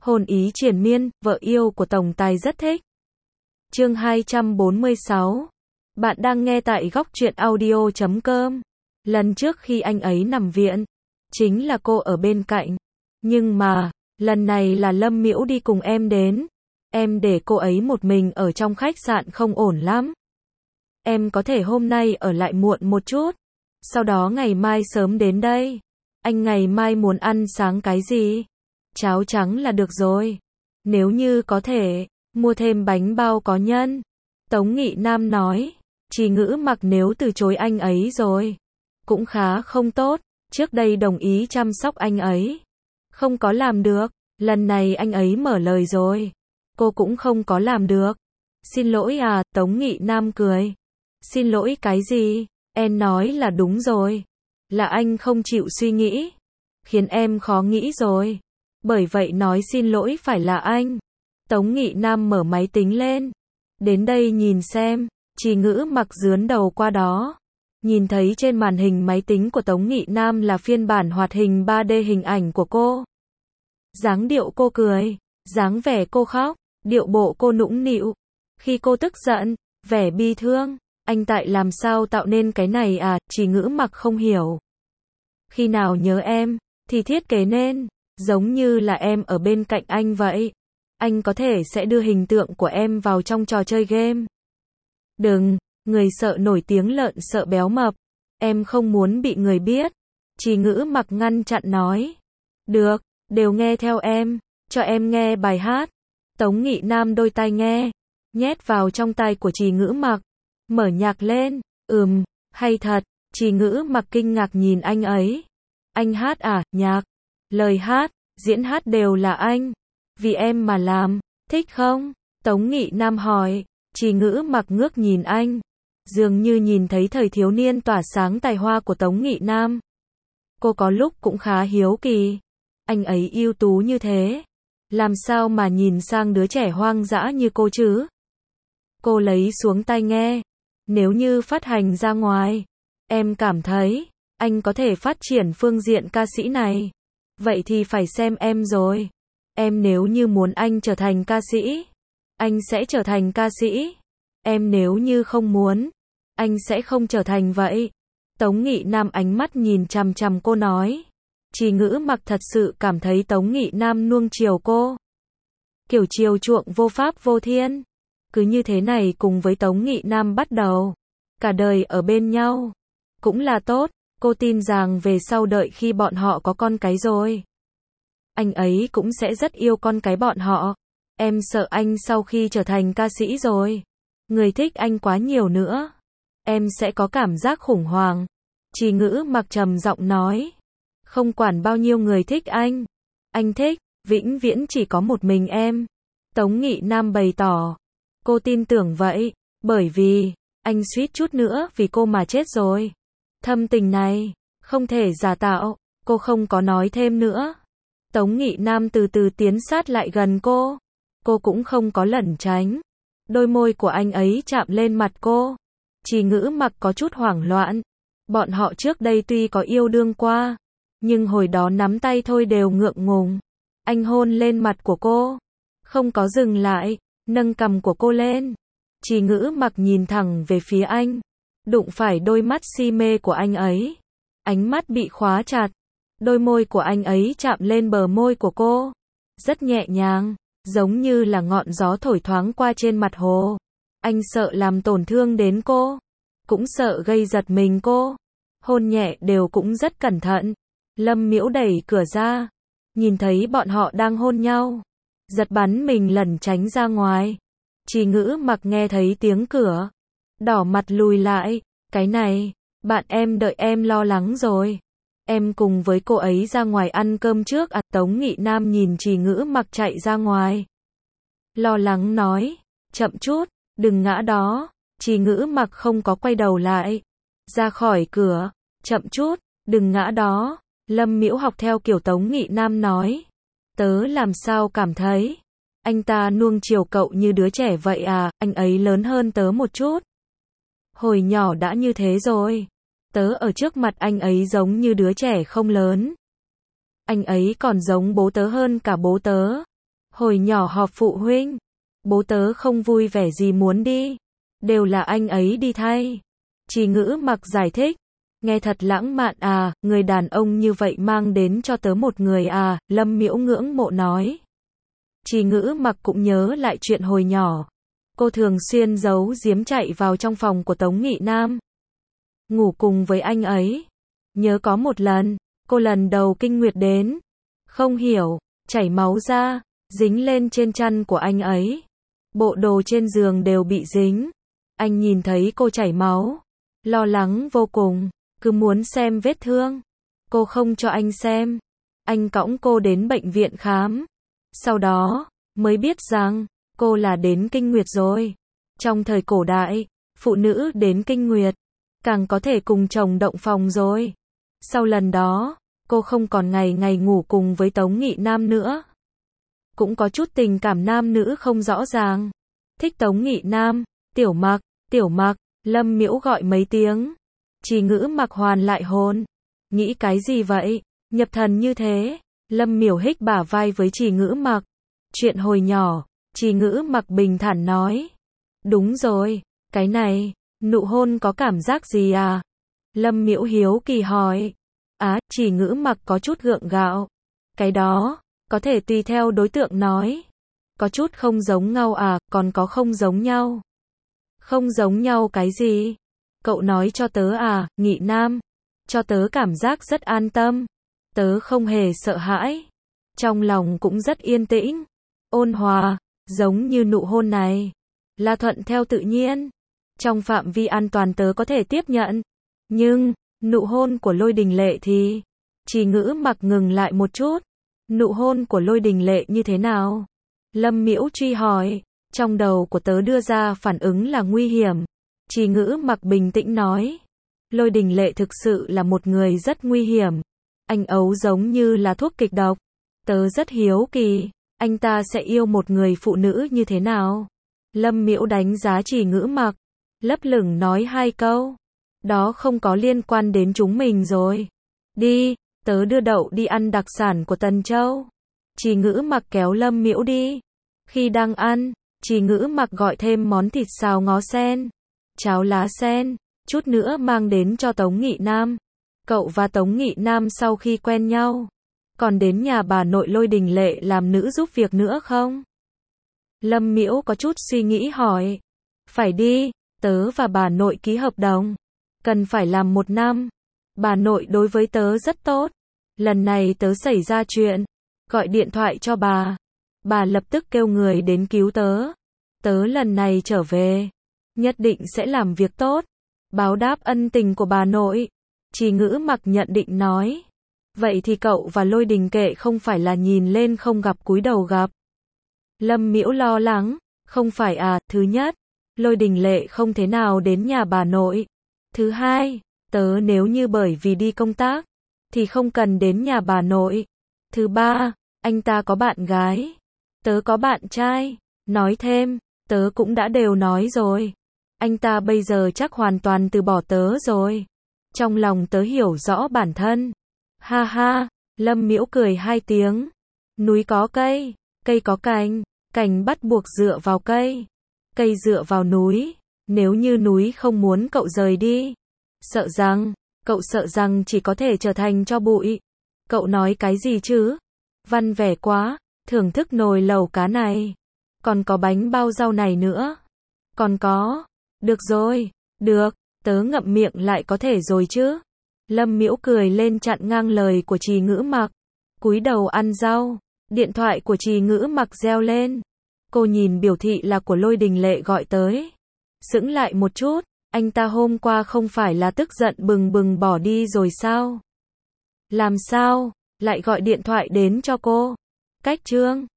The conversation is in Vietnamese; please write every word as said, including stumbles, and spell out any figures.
Hôn ý triền miên, vợ yêu của tổng tài rất thích. Chương hai trăm bốn mươi sáu. Bạn đang nghe tại góc truyện audio chấm com. Lần trước khi anh ấy nằm viện, chính là cô ở bên cạnh. Nhưng mà, lần này là Lâm Mĩu đi cùng em đến. Em để cô ấy một mình ở trong khách sạn không ổn lắm. Em có thể hôm nay ở lại muộn một chút. Sau đó ngày mai sớm đến đây. Anh ngày mai muốn ăn sáng cái gì? Cháo trắng là được rồi. Nếu như có thể, mua thêm bánh bao có nhân. Tống Nghị Nam nói. Chỉ Ngữ Mặc nếu từ chối anh ấy rồi, cũng khá không tốt. Trước đây đồng ý chăm sóc anh ấy, không có làm được. Lần này anh ấy mở lời rồi, cô cũng không có làm được. Xin lỗi à, Tống Nghị Nam cười. Xin lỗi cái gì? Em nói là đúng rồi. Là anh không chịu suy nghĩ, khiến em khó nghĩ rồi. Bởi vậy nói xin lỗi phải là anh. Tống Nghị Nam mở máy tính lên. Đến đây nhìn xem. Chỉ Ngữ Mặc dướn đầu qua đó. Nhìn thấy trên màn hình máy tính của Tống Nghị Nam là phiên bản hoạt hình ba D hình ảnh của cô. Dáng điệu cô cười, dáng vẻ cô khóc, điệu bộ cô nũng nịu. Khi cô tức giận, vẻ bi thương. Anh tại làm sao tạo nên cái này à? Chỉ Ngữ Mặc không hiểu. Khi nào nhớ em, thì thiết kế nên giống như là em ở bên cạnh anh vậy. Anh có thể sẽ đưa hình tượng của em vào trong trò chơi game. Đừng, người sợ nổi tiếng lợn sợ béo mập. Em không muốn bị người biết. Chỉ Ngữ Mặc ngăn chặn nói. Được, đều nghe theo em, cho em nghe bài hát. Tống Nghị Nam đôi tai nghe, nhét vào trong tai của Chỉ Ngữ Mặc. Mở nhạc lên. Ừm, hay thật. Chỉ Ngữ Mặc kinh ngạc nhìn anh ấy. Anh hát à? Nhạc, lời hát, diễn hát đều là anh. Vì em mà làm, thích không? Tống Nghị Nam hỏi. Chỉ Ngữ Mặc ngước nhìn anh, dường như nhìn thấy thời thiếu niên tỏa sáng tài hoa của Tống Nghị Nam. Cô có lúc cũng khá hiếu kỳ. Anh ấy ưu tú như thế, làm sao mà nhìn sang đứa trẻ hoang dã như cô chứ? Cô lấy xuống tai nghe. Nếu như phát hành ra ngoài, em cảm thấy anh có thể phát triển phương diện ca sĩ này. Vậy thì phải xem em rồi. Em nếu như muốn anh trở thành ca sĩ, anh sẽ trở thành ca sĩ. Em nếu như không muốn, anh sẽ không trở thành vậy. Tống Nghị Nam ánh mắt nhìn chằm chằm cô nói. Chỉ Ngữ Mặc thật sự cảm thấy Tống Nghị Nam nuông chiều cô. Kiểu chiều chuộng vô pháp vô thiên. Cứ như thế này cùng với Tống Nghị Nam bắt đầu cả đời ở bên nhau, cũng là tốt. Cô tin rằng về sau đợi khi bọn họ có con cái rồi, anh ấy cũng sẽ rất yêu con cái bọn họ. Em sợ anh sau khi trở thành ca sĩ rồi, người thích anh quá nhiều nữa, em sẽ có cảm giác khủng hoảng. Chỉ Ngữ Mặc trầm giọng nói. Không quản bao nhiêu người thích anh, anh thích, vĩnh viễn chỉ có một mình em. Tống Nghị Nam bày tỏ. Cô tin tưởng vậy, bởi vì anh suýt chút nữa vì cô mà chết rồi. Thâm tình này không thể giả tạo. Cô không có nói thêm nữa. Tống Nghị Nam từ từ tiến sát lại gần cô. Cô cũng không có lẩn tránh. Đôi môi của anh ấy chạm lên mặt cô. Chỉ Ngữ Mặc có chút hoảng loạn. Bọn họ trước đây tuy có yêu đương qua, nhưng hồi đó nắm tay thôi đều ngượng ngùng. Anh hôn lên mặt của cô, không có dừng lại, nâng cằm của cô lên. Chỉ Ngữ Mặc nhìn thẳng về phía anh, đụng phải đôi mắt si mê của anh ấy. Ánh mắt bị khóa chặt. Đôi môi của anh ấy chạm lên bờ môi của cô, rất nhẹ nhàng, giống như là ngọn gió thổi thoáng qua trên mặt hồ. Anh sợ làm tổn thương đến cô, cũng sợ gây giật mình cô. Hôn nhẹ đều cũng rất cẩn thận. Lâm Mĩu đẩy cửa ra, nhìn thấy bọn họ đang hôn nhau, giật bắn mình lẩn tránh ra ngoài. Chỉ Ngữ Mặc nghe thấy tiếng cửa, đỏ mặt lùi lại. Cái này, bạn em đợi em lo lắng rồi. Em cùng với cô ấy ra ngoài ăn cơm trước à? Tống Nghị Nam nhìn Chỉ Ngữ Mặc chạy ra ngoài, lo lắng nói. Chậm chút, đừng ngã đó. Chỉ Ngữ Mặc không có quay đầu lại, ra khỏi cửa. Chậm chút, đừng ngã đó. Lâm Mĩu học theo kiểu Tống Nghị Nam nói. Tớ làm sao cảm thấy anh ta nuông chiều cậu như đứa trẻ vậy à? Anh ấy lớn hơn tớ một chút. Hồi nhỏ đã như thế rồi. Tớ ở trước mặt anh ấy giống như đứa trẻ không lớn. Anh ấy còn giống bố tớ hơn cả bố tớ. Hồi nhỏ họp phụ huynh, bố tớ không vui vẻ gì muốn đi. Đều là anh ấy đi thay. Trì Ngữ Mặc giải thích. Nghe thật lãng mạn à, người đàn ông như vậy mang đến cho tớ một người à, Lâm Miễu ngưỡng mộ nói. Trì Ngữ Mặc cũng nhớ lại chuyện hồi nhỏ. Cô thường xuyên giấu giếm chạy vào trong phòng của Tống Nghị Nam. Ngủ cùng với anh ấy. Nhớ có một lần, cô lần đầu kinh nguyệt đến. Không hiểu, chảy máu ra, dính lên trên chăn của anh ấy. Bộ đồ trên giường đều bị dính. Anh nhìn thấy cô chảy máu. Lo lắng vô cùng, cứ muốn xem vết thương. Cô không cho anh xem. Anh cõng cô đến bệnh viện khám. Sau đó, mới biết rằng, cô là đến kinh nguyệt rồi. Trong thời cổ đại, phụ nữ đến kinh nguyệt, càng có thể cùng chồng động phòng rồi. Sau lần đó, cô không còn ngày ngày ngủ cùng với Tống Nghị Nam nữa. Cũng có chút tình cảm nam nữ không rõ ràng. Thích Tống Nghị Nam, Tiểu Mặc, Tiểu Mặc, Lâm Miễu gọi mấy tiếng. Trì Ngữ Mặc hoàn lại hồn. Nghĩ cái gì vậy? Nhập thần như thế. Lâm Miểu hích bả vai với Trì Ngữ Mặc. Chuyện hồi nhỏ, Trì Ngữ Mặc bình thản nói. Đúng rồi, cái này, nụ hôn có cảm giác gì à? Lâm Miễu hiếu kỳ hỏi. Á, Trì Ngữ Mặc có chút gượng gạo. Cái đó, có thể tùy theo đối tượng nói. Có chút không giống nhau à, còn có không giống nhau. Không giống nhau cái gì? Cậu nói cho tớ à, Nghị Nam. Cho tớ cảm giác rất an tâm. Tớ không hề sợ hãi. Trong lòng cũng rất yên tĩnh. Ôn hòa, giống như nụ hôn này. Là thuận theo tự nhiên. Trong phạm vi an toàn tớ có thể tiếp nhận. Nhưng, nụ hôn của Lôi Đình Lệ thì... Trì Ngữ Mặc ngừng lại một chút. Nụ hôn của Lôi Đình Lệ như thế nào? Lâm Miễu truy hỏi. Trong đầu của tớ đưa ra phản ứng là nguy hiểm. Trì Ngữ Mặc bình tĩnh nói. Lôi Đình Lệ thực sự là một người rất nguy hiểm. Anh ấu giống như là thuốc kịch độc. Tớ rất hiếu kỳ. Anh ta sẽ yêu một người phụ nữ như thế nào? Lâm Miễu đánh giá Trì Ngữ Mặc. Lấp lửng nói hai câu. Đó không có liên quan đến chúng mình rồi. Đi, tớ đưa Đậu đi ăn đặc sản của Tần Châu. Trì Ngữ Mặc kéo Lâm Miễu đi. Khi đang ăn, Trì Ngữ Mặc gọi thêm món thịt xào ngó sen, cháo lá sen, chút nữa mang đến cho Tống Nghị Nam. Cậu và Tống Nghị Nam sau khi quen nhau, còn đến nhà bà nội Lôi Đình Lệ làm nữ giúp việc nữa không? Lâm Miễu có chút suy nghĩ hỏi. Phải đi, tớ và bà nội ký hợp đồng. Cần phải làm một năm. Bà nội đối với tớ rất tốt. Lần này tớ xảy ra chuyện. Gọi điện thoại cho bà. Bà lập tức kêu người đến cứu tớ. Tớ lần này trở về. Nhất định sẽ làm việc tốt. Báo đáp ân tình của bà nội. Trì Ngữ Mặc nhận định nói. Vậy thì cậu và Lôi Đình Kệ không phải là nhìn lên không gặp cúi đầu gặp. Lâm Miễu lo lắng. Không phải à, thứ nhất, Lôi Đình Lệ không thế nào đến nhà bà nội. Thứ hai, tớ nếu như bởi vì đi công tác, thì không cần đến nhà bà nội. Thứ ba, anh ta có bạn gái. Tớ có bạn trai. Nói thêm, tớ cũng đã đều nói rồi. Anh ta bây giờ chắc hoàn toàn từ bỏ tớ rồi. Trong lòng tớ hiểu rõ bản thân. Ha ha, Lâm Miễu cười hai tiếng. Núi có cây, cây có cành, cành bắt buộc dựa vào cây. Cây dựa vào núi. Nếu như núi không muốn cậu rời đi, sợ rằng, cậu sợ rằng chỉ có thể trở thành tro bụi. Cậu nói cái gì chứ? Văn vẻ quá, thưởng thức nồi lẩu cá này. Còn có bánh bao rau này nữa. Còn có. Được rồi, được, tớ ngậm miệng lại có thể rồi chứ. Lâm Miễu cười lên chặn ngang lời của Trì Ngữ Mặc. Cúi đầu ăn rau. Điện thoại của Trì Ngữ Mặc reo lên. Cô nhìn biểu thị là của Lôi Đình Lệ gọi tới. Sững lại một chút, anh ta hôm qua không phải là tức giận bừng bừng bỏ đi rồi sao? Làm sao, lại gọi điện thoại đến cho cô? Cách Trương,